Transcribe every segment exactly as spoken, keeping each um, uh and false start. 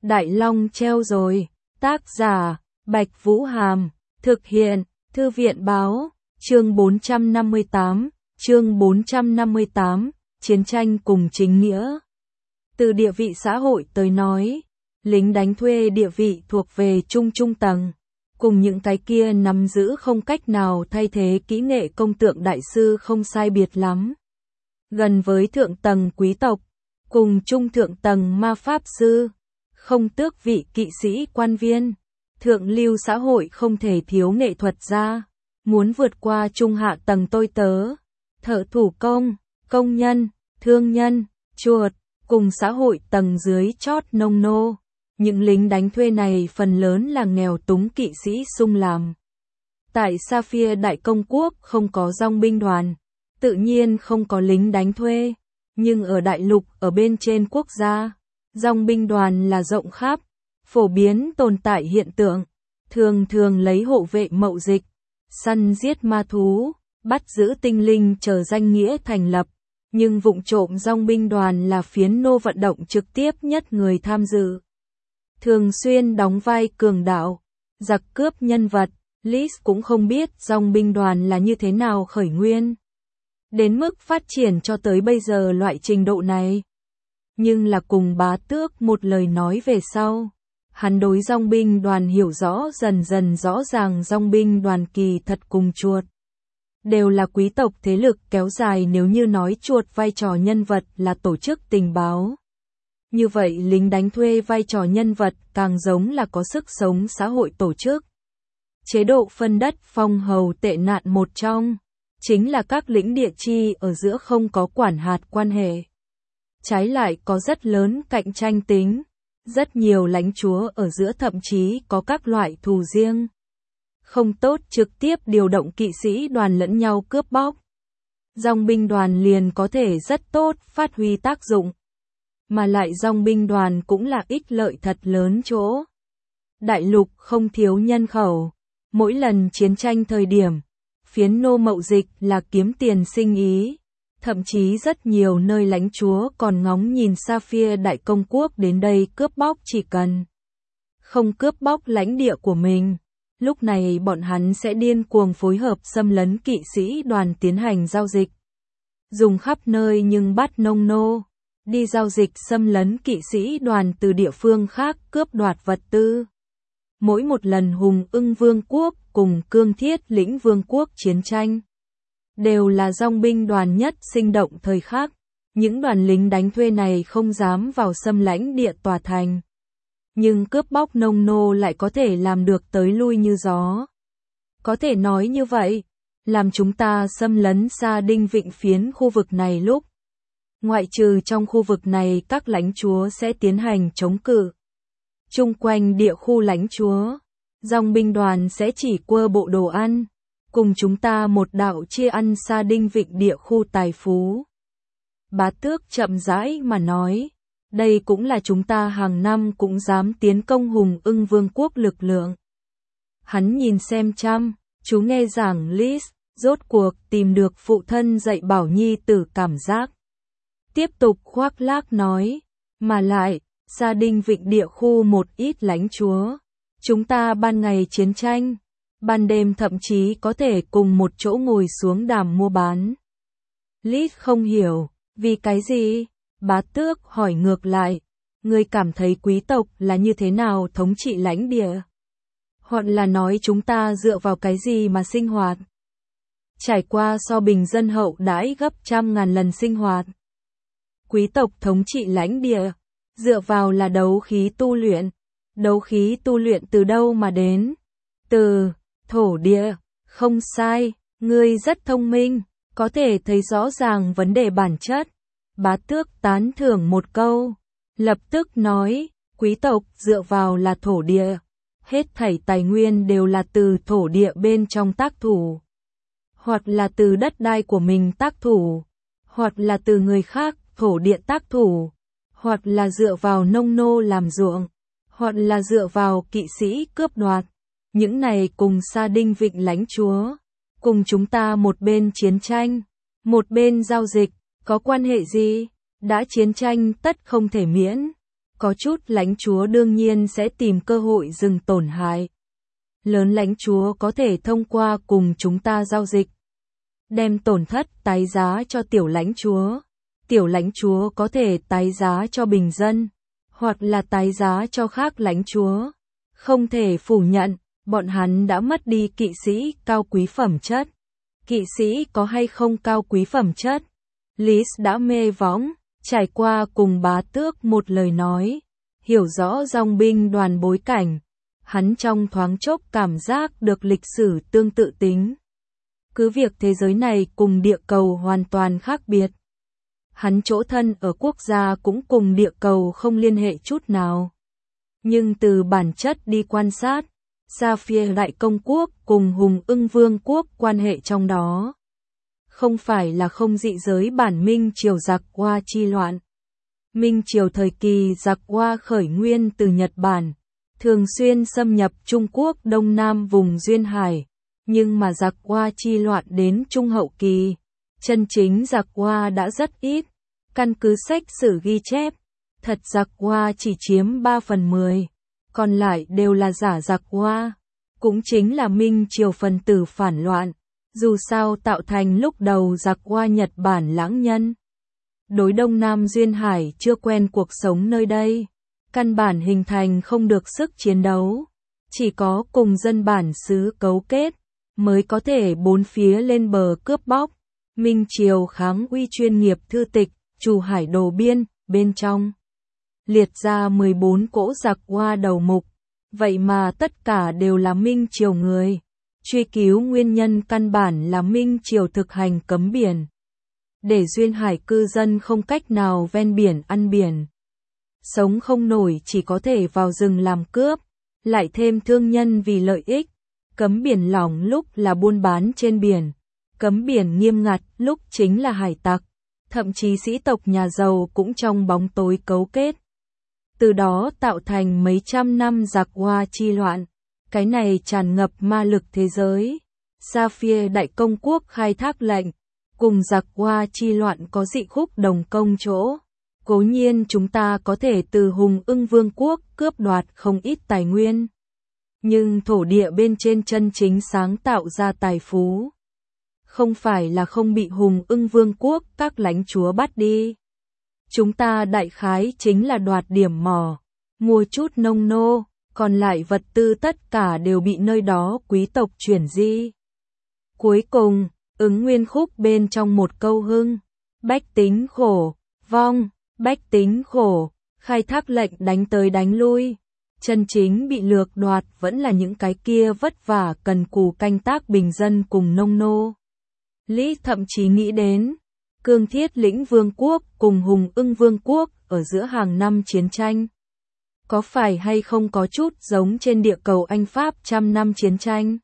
Đại Long treo rồi. Tác giả, Bạch Vũ Hàm. Thực hiện, Thư viện Báo. Chương bốn trăm năm mươi tám. Chương bốn trăm năm mươi tám. Chiến tranh cùng chính nghĩa. Từ địa vị xã hội tới nói, lính đánh thuê địa vị thuộc về trung trung tầng, cùng những cái kia nắm giữ không cách nào thay thế kỹ nghệ công tượng đại sư không sai biệt lắm. Gần với thượng tầng quý tộc, cùng trung thượng tầng ma pháp sư, không tước vị kỵ sĩ quan viên, thượng lưu xã hội không thể thiếu nghệ thuật gia, muốn vượt qua trung hạ tầng tôi tớ, thợ thủ công, công nhân, thương nhân, chuột, cùng xã hội tầng dưới chót nông nô. Những lính đánh thuê này phần lớn là nghèo túng kỵ sĩ sung làm. Tại Sapphire Đại Công Quốc không có dòng binh đoàn, tự nhiên không có lính đánh thuê, nhưng ở đại lục ở bên trên quốc gia, dòng binh đoàn là rộng khắp, phổ biến tồn tại hiện tượng, thường thường lấy hộ vệ mậu dịch, săn giết ma thú, bắt giữ tinh linh chờ danh nghĩa thành lập, nhưng vụng trộm dòng binh đoàn là phiến nô vận động trực tiếp nhất người tham dự. Thường xuyên đóng vai cường đạo, giặc cướp nhân vật, Liz cũng không biết dòng binh đoàn là như thế nào khởi nguyên. Đến mức phát triển cho tới bây giờ loại trình độ này. Nhưng là cùng bá tước một lời nói về sau. Hắn đối dòng binh đoàn hiểu rõ dần dần rõ ràng dòng binh đoàn kỳ thật cùng chuột. Đều là quý tộc thế lực kéo dài nếu như nói chuột vai trò nhân vật là tổ chức tình báo. Như vậy lính đánh thuê vai trò nhân vật càng giống là có sức sống xã hội tổ chức. Chế độ phân đất phong hầu tệ nạn một trong, chính là các lĩnh địa chi ở giữa không có quản hạt quan hệ. Trái lại có rất lớn cạnh tranh tính, rất nhiều lãnh chúa ở giữa thậm chí có các loại thù riêng. Không tốt trực tiếp điều động kỵ sĩ đoàn lẫn nhau cướp bóc. Dòng binh đoàn liền có thể rất tốt phát huy tác dụng. Mà lại dòng binh đoàn cũng là ích lợi thật lớn chỗ. Đại lục không thiếu nhân khẩu. Mỗi lần chiến tranh thời điểm, phiến nô mậu dịch là kiếm tiền sinh ý. Thậm chí rất nhiều nơi lãnh chúa còn ngóng nhìn Sapphire Đại Công Quốc đến đây cướp bóc chỉ cần không cướp bóc lãnh địa của mình. Lúc này bọn hắn sẽ điên cuồng phối hợp xâm lấn kỵ sĩ đoàn tiến hành giao dịch. Dùng khắp nơi nhưng bắt nông nô. Đi giao dịch xâm lấn kỵ sĩ đoàn từ địa phương khác cướp đoạt vật tư. Mỗi một lần Hùng Ưng Vương quốc cùng Cương Thiết Lĩnh Vương quốc chiến tranh, đều là dòng binh đoàn nhất sinh động thời khắc. Những đoàn lính đánh thuê này không dám vào xâm lãnh địa tòa thành. Nhưng cướp bóc nông nô lại có thể làm được tới lui như gió. Có thể nói như vậy, làm chúng ta xâm lấn Sa Đinh Vịnh phiến khu vực này lúc. Ngoại trừ trong khu vực này các lãnh chúa sẽ tiến hành chống cự. Chung quanh địa khu lãnh chúa, dòng binh đoàn sẽ chỉ quơ bộ đồ ăn, cùng chúng ta một đạo chia ăn Sa Đinh Vịnh địa khu tài phú. Bá tước chậm rãi mà nói, đây cũng là chúng ta hàng năm cũng dám tiến công Hùng Ưng Vương quốc lực lượng. Hắn nhìn xem chăm, chú nghe giảng Liz, rốt cuộc tìm được phụ thân dạy bảo nhi tử cảm giác. Tiếp tục khoác lác nói, mà lại, Sa Đinh Vịnh địa khu một ít lãnh chúa. Chúng ta ban ngày chiến tranh, ban đêm thậm chí có thể cùng một chỗ ngồi xuống đàm mua bán. Liz không hiểu, vì cái gì? Bá tước hỏi ngược lại, người cảm thấy quý tộc là như thế nào thống trị lãnh địa? Hoặc là nói chúng ta dựa vào cái gì mà sinh hoạt? Trải qua so bình dân hậu đãi gấp trăm ngàn lần sinh hoạt. Quý tộc thống trị lãnh địa, dựa vào là đấu khí tu luyện. Đấu khí tu luyện từ đâu mà đến? Từ thổ địa, không sai, ngươi rất thông minh, có thể thấy rõ ràng vấn đề bản chất. Bá tước tán thưởng một câu, lập tức nói, quý tộc dựa vào là thổ địa. Hết thảy tài nguyên đều là từ thổ địa bên trong tác thủ. Hoặc là từ đất đai của mình tác thủ. Hoặc là từ người khác thổ địa tác thủ. Hoặc là dựa vào nông nô làm ruộng. Hoặc là dựa vào kỵ sĩ cướp đoạt. Những này cùng Sa Đinh Vịnh lãnh chúa. Cùng chúng ta một bên chiến tranh. Một bên giao dịch. Có quan hệ gì? Đã chiến tranh tất không thể miễn. Có chút lãnh chúa đương nhiên sẽ tìm cơ hội dừng tổn hại. Lớn lãnh chúa có thể thông qua cùng chúng ta giao dịch, đem tổn thất tái giá cho tiểu lãnh chúa. Tiểu lãnh chúa có thể tái giá cho bình dân, hoặc là tái giá cho khác lãnh chúa. Không thể phủ nhận, bọn hắn đã mất đi kỵ sĩ cao quý phẩm chất. Kỵ sĩ có hay không cao quý phẩm chất? Lis đã mê võng, trải qua cùng bá tước một lời nói, hiểu rõ dòng binh đoàn bối cảnh. Hắn trong thoáng chốc cảm giác được lịch sử tương tự tính. Cứ việc thế giới này cùng địa cầu hoàn toàn khác biệt. Hắn chỗ thân ở quốc gia cũng cùng địa cầu không liên hệ chút nào. Nhưng từ bản chất đi quan sát, Sapphire Đại Công Quốc cùng Hùng Ưng Vương Quốc quan hệ trong đó. Không phải là không dị giới bản Minh Triều giặc Hoa chi loạn. Minh Triều thời kỳ giặc Hoa khởi nguyên từ Nhật Bản, thường xuyên xâm nhập Trung Quốc Đông Nam vùng Duyên Hải, nhưng mà giặc Hoa chi loạn đến Trung hậu kỳ, chân chính giặc Hoa đã rất ít. Căn cứ sách sử ghi chép, thật giặc Hoa chỉ chiếm ba phần mười, còn lại đều là giả giặc Hoa, cũng chính là Minh Triều phần tử phản loạn, dù sao tạo thành lúc đầu giặc Hoa Nhật Bản lãng nhân. Đối Đông Nam Duyên Hải chưa quen cuộc sống nơi đây, căn bản hình thành không được sức chiến đấu, chỉ có cùng dân bản xứ cấu kết, mới có thể bốn phía lên bờ cướp bóc. Minh Triều kháng uy chuyên nghiệp thư tịch, Chủ Hải Đồ Biên, bên trong liệt ra mười bốn cỗ giặc Hoa đầu mục, vậy mà tất cả đều là Minh Triều người. Truy cứu nguyên nhân căn bản là Minh Triều thực hành cấm biển, để Duyên Hải cư dân không cách nào ven biển ăn biển. Sống không nổi chỉ có thể vào rừng làm cướp, lại thêm thương nhân vì lợi ích. Cấm biển lỏng lúc là buôn bán trên biển, cấm biển nghiêm ngặt lúc chính là hải tặc. Thậm chí sĩ tộc nhà giàu cũng trong bóng tối cấu kết. Từ đó tạo thành mấy trăm năm giặc Hoa chi loạn. Cái này tràn ngập ma lực thế giới. Sapphire Đại Công Quốc khai thác lệnh, cùng giặc Hoa chi loạn có dị khúc đồng công chỗ. Cố nhiên chúng ta có thể từ Hùng Ưng Vương Quốc cướp đoạt không ít tài nguyên. Nhưng thổ địa bên trên chân chính sáng tạo ra tài phú. Không phải là không bị Hùng Ưng Vương Quốc các lãnh chúa bắt đi. Chúng ta đại khái chính là đoạt điểm mỏ, mua chút nông nô, còn lại vật tư tất cả đều bị nơi đó quý tộc chuyển di. Cuối cùng, ứng nguyên khúc bên trong một câu hưng, bách tính khổ, vong, bách tính khổ, khai thác lệnh đánh tới đánh lui. Chân chính bị lược đoạt vẫn là những cái kia vất vả cần cù canh tác bình dân cùng nông nô. Lý thậm chí nghĩ đến, Cương Thiết Lĩnh Vương Quốc cùng Hùng Ưng Vương Quốc ở giữa hàng năm chiến tranh. Có phải hay không có chút giống trên địa cầu Anh Pháp trăm năm chiến tranh?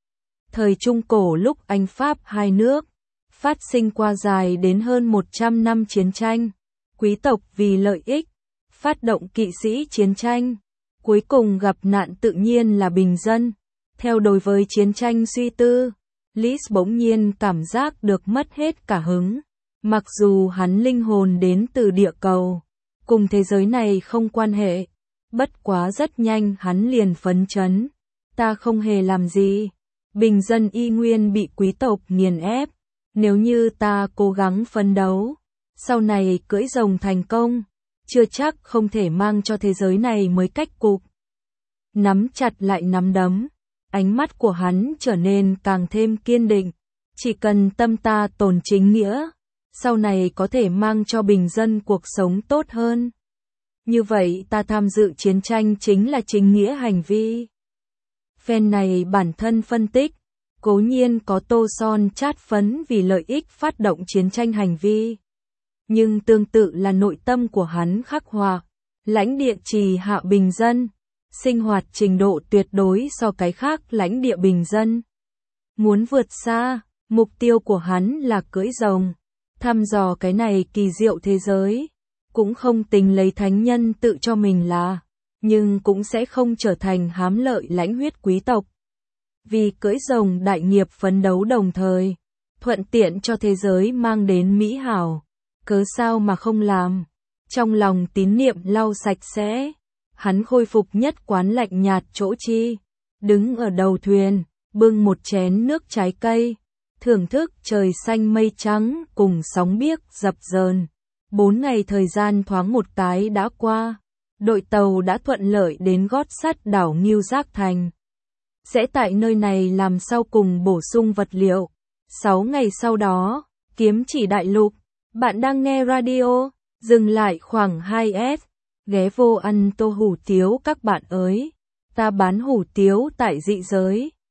Thời Trung Cổ lúc Anh Pháp hai nước, phát sinh qua dài đến hơn một trăm năm chiến tranh. Quý tộc vì lợi ích, phát động kỵ sĩ chiến tranh. Cuối cùng gặp nạn tự nhiên là bình dân. Theo đối với chiến tranh suy tư, Lis bỗng nhiên cảm giác được mất hết cả hứng. Mặc dù hắn linh hồn đến từ địa cầu, cùng thế giới này không quan hệ. Bất quá rất nhanh hắn liền phấn chấn. Ta không hề làm gì. Bình dân y nguyên bị quý tộc nghiền ép. Nếu như ta cố gắng phấn đấu, sau này cưỡi rồng thành công, chưa chắc không thể mang cho thế giới này mới cách cục. Nắm chặt lại nắm đấm, ánh mắt của hắn trở nên càng thêm kiên định. Chỉ cần tâm ta tồn chính nghĩa, sau này có thể mang cho bình dân cuộc sống tốt hơn. Như vậy ta tham dự chiến tranh chính là chính nghĩa hành vi. Phen này bản thân phân tích, cố nhiên có tô son chát phấn vì lợi ích phát động chiến tranh hành vi. Nhưng tương tự là nội tâm của hắn khắc họa, lãnh địa trì hạ bình dân, sinh hoạt trình độ tuyệt đối so cái khác lãnh địa bình dân. Muốn vượt xa, mục tiêu của hắn là cưỡi rồng, thăm dò cái này kỳ diệu thế giới, cũng không tính lấy thánh nhân tự cho mình là, nhưng cũng sẽ không trở thành hám lợi lãnh huyết quý tộc. Vì cưỡi rồng đại nghiệp phấn đấu đồng thời, thuận tiện cho thế giới mang đến mỹ hảo, cớ sao mà không làm. Trong lòng tín niệm lau sạch sẽ, hắn khôi phục nhất quán lạnh nhạt chỗ chi, đứng ở đầu thuyền, bưng một chén nước trái cây, thưởng thức trời xanh mây trắng cùng sóng biếc dập dờn. Bốn ngày thời gian thoáng một cái đã qua, đội tàu đã thuận lợi đến gót sắt đảo Ngưu Giác Thành. Sẽ tại nơi này làm sau cùng bổ sung vật liệu. Sáu ngày sau đó, Kiếm Chỉ Đại Lục, bạn đang nghe radio, dừng lại khoảng hai S, ghé vô ăn tô hủ tiếu các bạn ơi, ta bán hủ tiếu tại dị giới.